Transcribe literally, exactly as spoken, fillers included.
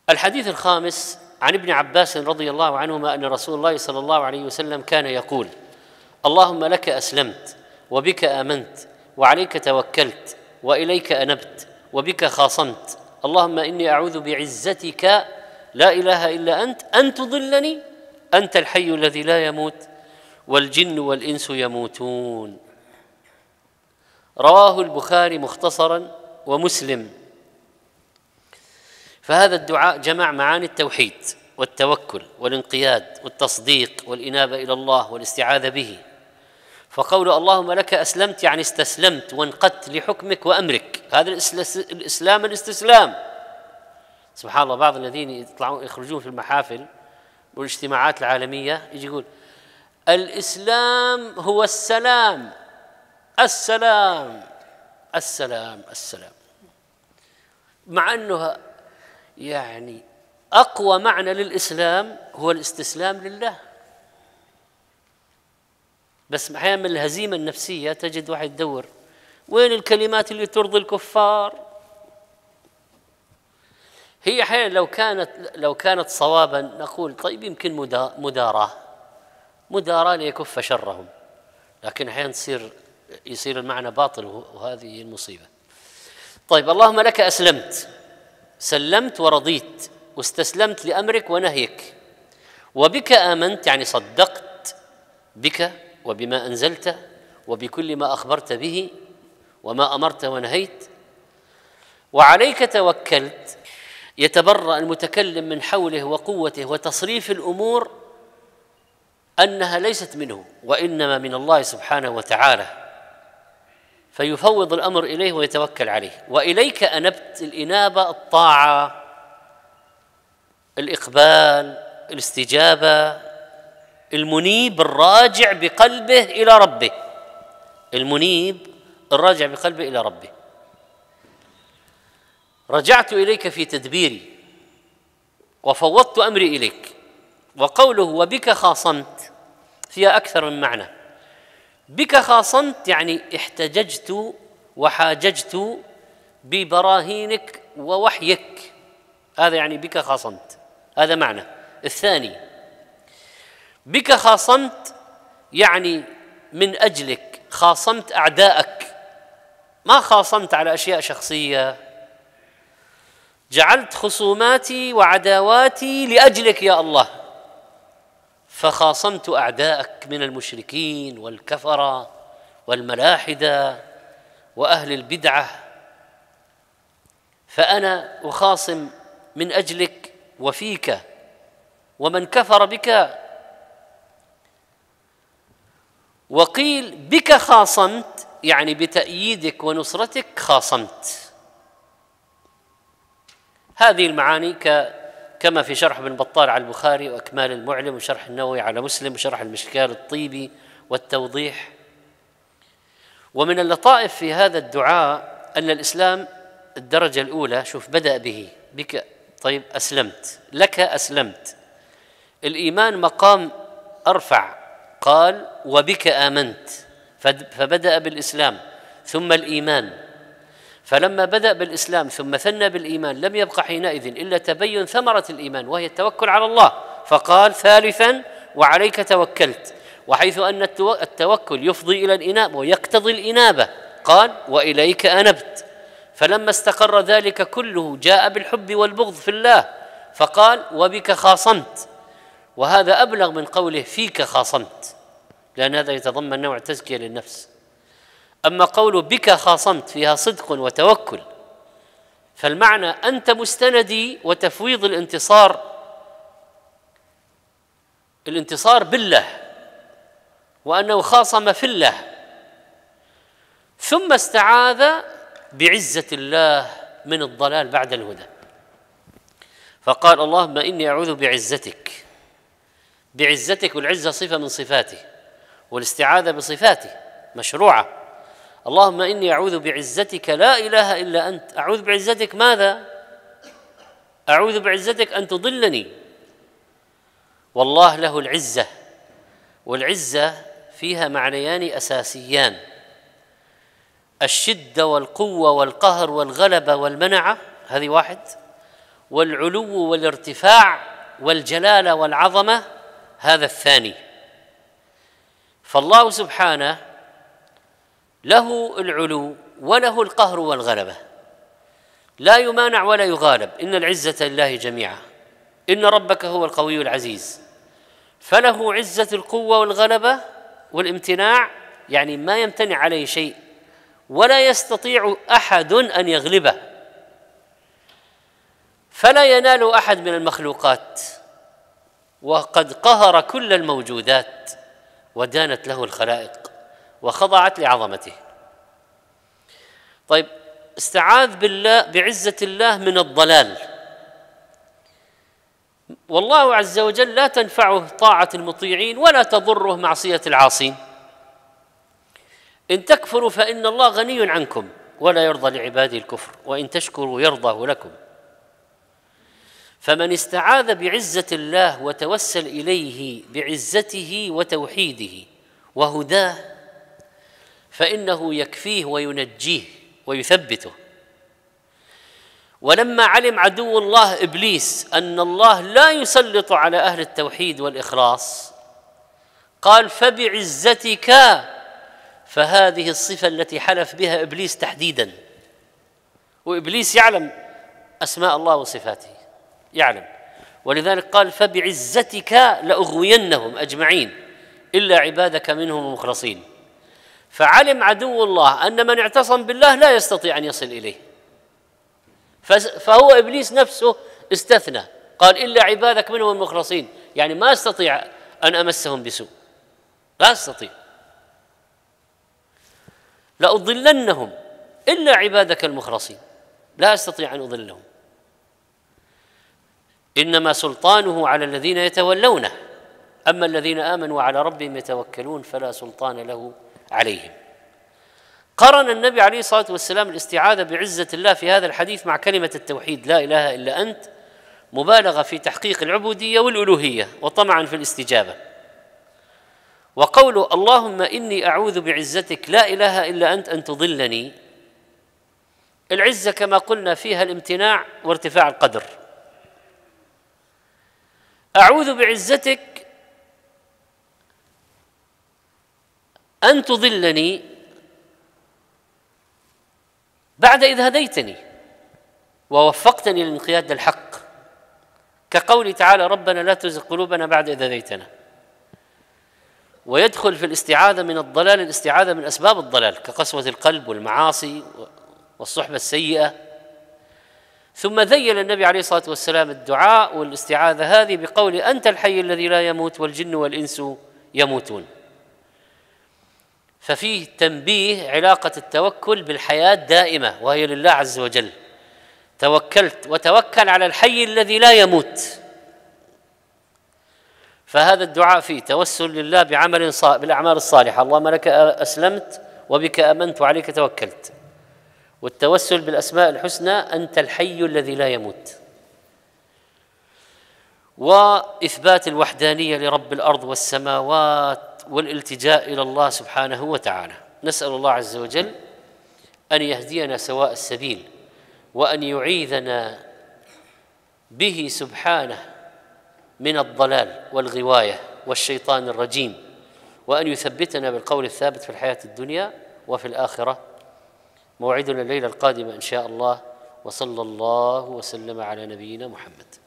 الحديث الخامس عن ابن عباس رضي الله عنهما أن رسول الله صلى الله عليه وسلم كان يقول: اللهم لك أسلمت وبك آمنت وعليك توكلت وإليك أنبت وبك خاصمت، اللهم إني أعوذ بعزتك لا إله إلا أنت أن تضلني، أنت الحي الذي لا يموت والجن والإنس يموتون. رواه البخاري مختصرا ومسلم. فهذا الدعاء جمع معاني التوحيد والتوكل والانقياد والتصديق والإنابة إلى الله والاستعاذة به. فقول اللهم لك أسلمت يعني استسلمت وانقدت لحكمك وأمرك، هذا الإسلام الاستسلام. سبحان الله، بعض الذين يطلعون يخرجون في المحافل والاجتماعات العالمية يجي يقول الإسلام هو السلام السلام السلام السلام، مع أنه يعني أقوى معنى للإسلام هو الاستسلام لله. بس أحيانا من الهزيمة النفسية تجد واحد يدور وين الكلمات اللي ترضي الكفار. هي أحيانا لو كانت لو كانت صوابا نقول طيب يمكن مداراة مداراة ليكف شرهم، لكن أحيانا تصير يصير المعنى باطل، وهذه المصيبة. طيب، اللهم لك أسلمت، سلمت ورضيت واستسلمت لأمرك ونهيك، وبك آمنت يعني صدقت بك وبما أنزلت وبكل ما أخبرت به وما أمرت ونهيت، وعليك توكلت، يتبرأ المتكلم من حوله وقوته وتصريف الأمور أنها ليست منه وإنما من الله سبحانه وتعالى، فيفوض الأمر إليه ويتوكل عليه. وإليك أنبت، الإنابة الطاعة، الإقبال، الاستجابة. المنيب الراجع بقلبه إلى ربه، المنيب الراجع بقلبه إلى ربه. رجعت إليك في تدبيري وفوضت أمري إليك. وقوله وبك خاصمت فيها أكثر من معنى. بك خاصمت يعني احتججت وحاججت ببراهينك ووحيك، هذا يعني بك خاصمت، هذا معنى. الثاني بك خاصمت يعني من أجلك خاصمت أعداءك، ما خاصمت على أشياء شخصية، جعلت خصوماتي وعداواتي لأجلك يا الله، فخاصمت أعداءك من المشركين والكفرة والملاحدة وأهل البدعة، فأنا أخاصم من أجلك وفيك ومن كفر بك. وقيل بك خاصمت يعني بتأييدك ونصرتك خاصمت. هذه المعاني كما في شرح ابن بطال على البخاري وأكمال المعلم وشرح النووي على مسلم وشرح المشكال الطيبي والتوضيح. ومن اللطائف في هذا الدعاء أن الإسلام الدرجة الأولى، شوف بدأ به بك، طيب أسلمت، لك أسلمت. الإيمان مقام أرفع، قال وبك آمنت، فبدأ بالإسلام ثم الإيمان. فلما بدأ بالإسلام ثم ثنى بالإيمان لم يبق حينئذ إلا تبين ثمرة الإيمان وهي التوكل على الله، فقال ثالثا وعليك توكلت. وحيث أن التوكل يفضي إلى الإنابة ويقتضي الإنابة قال وإليك أنبت. فلما استقر ذلك كله جاء بالحب والبغض في الله فقال وبك خاصمت، وهذا أبلغ من قوله فيك خاصمت، لأن هذا يتضمن نوع تزكية للنفس. أما قول بك خاصمت فيها صدق وتوكل، فالمعنى أنت مستندي وتفويض الانتصار، الانتصار بالله، وأنه خاصم في الله، ثم استعاذ بعزة الله من الضلال بعد الهدى، فقال اللهم إني أعوذ بعزتك. بعزتك، والعزة صفة من صفاته والاستعاذة بصفاته مشروعة. اللهم إني أعوذ بعزتك لا إله إلا أنت. أعوذ بعزتك ماذا؟ أعوذ بعزتك أن تضلني. والله له العزة، والعزة فيها معنيان أساسيان: الشدة والقوة والقهر والغلبة والمنعة، هذه واحد، والعلو والارتفاع والجلالة والعظمة هذا الثاني. فالله سبحانه له العلو وله القهر والغلبة، لا يمانع ولا يغالب، إن العزة لله جميعا، إن ربك هو القوي العزيز، فله عزة القوة والغلبة والامتناع، يعني ما يمتنع عليه شيء ولا يستطيع أحد أن يغلبه، فلا ينال أحد من المخلوقات، وقد قهر كل الموجودات ودانت له الخلائق وخضعت لعظمته. طيب، استعاذ بالله بعزة الله من الضلال، والله عز وجل لا تنفعه طاعة المطيعين ولا تضره معصية العاصين. إن تكفروا فإن الله غني عنكم ولا يرضى لعباده الكفر وإن تشكروا يرضاه لكم. فمن استعاذ بعزة الله وتوسل إليه بعزته وتوحيده وهداه فإنه يكفيه وينجيه ويثبته. ولما علم عدو الله إبليس أن الله لا يسلط على أهل التوحيد والإخلاص قال فبعزتك، فهذه الصفة التي حلف بها إبليس تحديدا، وإبليس يعلم أسماء الله وصفاته يعلم، ولذلك قال فبعزتك لأغوينهم أجمعين إلا عبادك منهم المخلصين. فعلم عدو الله أن من اعتصم بالله لا يستطيع أن يصل إليه، فهو إبليس نفسه استثنى قال إلا عبادك منهم المخلصين، يعني ما استطيع أن أمسهم بسوء، لا أستطيع. لأضلنهم إلا عبادك المخلصين، لا أستطيع أن أضلهم، إنما سلطانه على الذين يتولونه، أما الذين آمنوا وعلى ربهم يتوكلون فلا سلطان له عليهم. قرن النبي عليه الصلاة والسلام الاستعاذة بعزة الله في هذا الحديث مع كلمة التوحيد لا إله إلا أنت، مبالغة في تحقيق العبودية والألوهية وطمعا في الاستجابة. وقوله اللهم إني أعوذ بعزتك لا إله إلا أنت أن تضلني، العزة كما قلنا فيها الامتناع وارتفاع القدر. أعوذ بعزتك أن تضلني بعد إذ هديتني ووفقتني للانقياد للحق، كقوله تعالى ربنا لا تزغ قلوبنا بعد إذ هديتنا. ويدخل في الاستعاذة من الضلال الاستعاذة من أسباب الضلال كقسوة القلب والمعاصي والصحبة السيئة. ثم ذيل النبي عليه الصلاة والسلام الدعاء والاستعاذة هذه بقول أنت الحي الذي لا يموت والجن والإنس يموتون. ففيه تنبيه علاقة التوكل بالحياة دائمة وهي لله عز وجل، توكلت وتوكل على الحي الذي لا يموت. فهذا الدعاء فيه توسل لله بعمل صالح بالأعمال الصالحة، اللهم لك أسلمت وبك آمنت وعليك توكلت، والتوسل بالأسماء الحسنى أنت الحي الذي لا يموت، وإثبات الوحدانية لرب الأرض والسماوات والالتجاء إلى الله سبحانه وتعالى. نسأل الله عز وجل أن يهدينا سواء السبيل وأن يعيذنا به سبحانه من الضلال والغواية والشيطان الرجيم، وأن يثبتنا بالقول الثابت في الحياة الدنيا وفي الآخرة. موعدنا الليلة القادمة إن شاء الله، وصلى الله وسلم على نبينا محمد.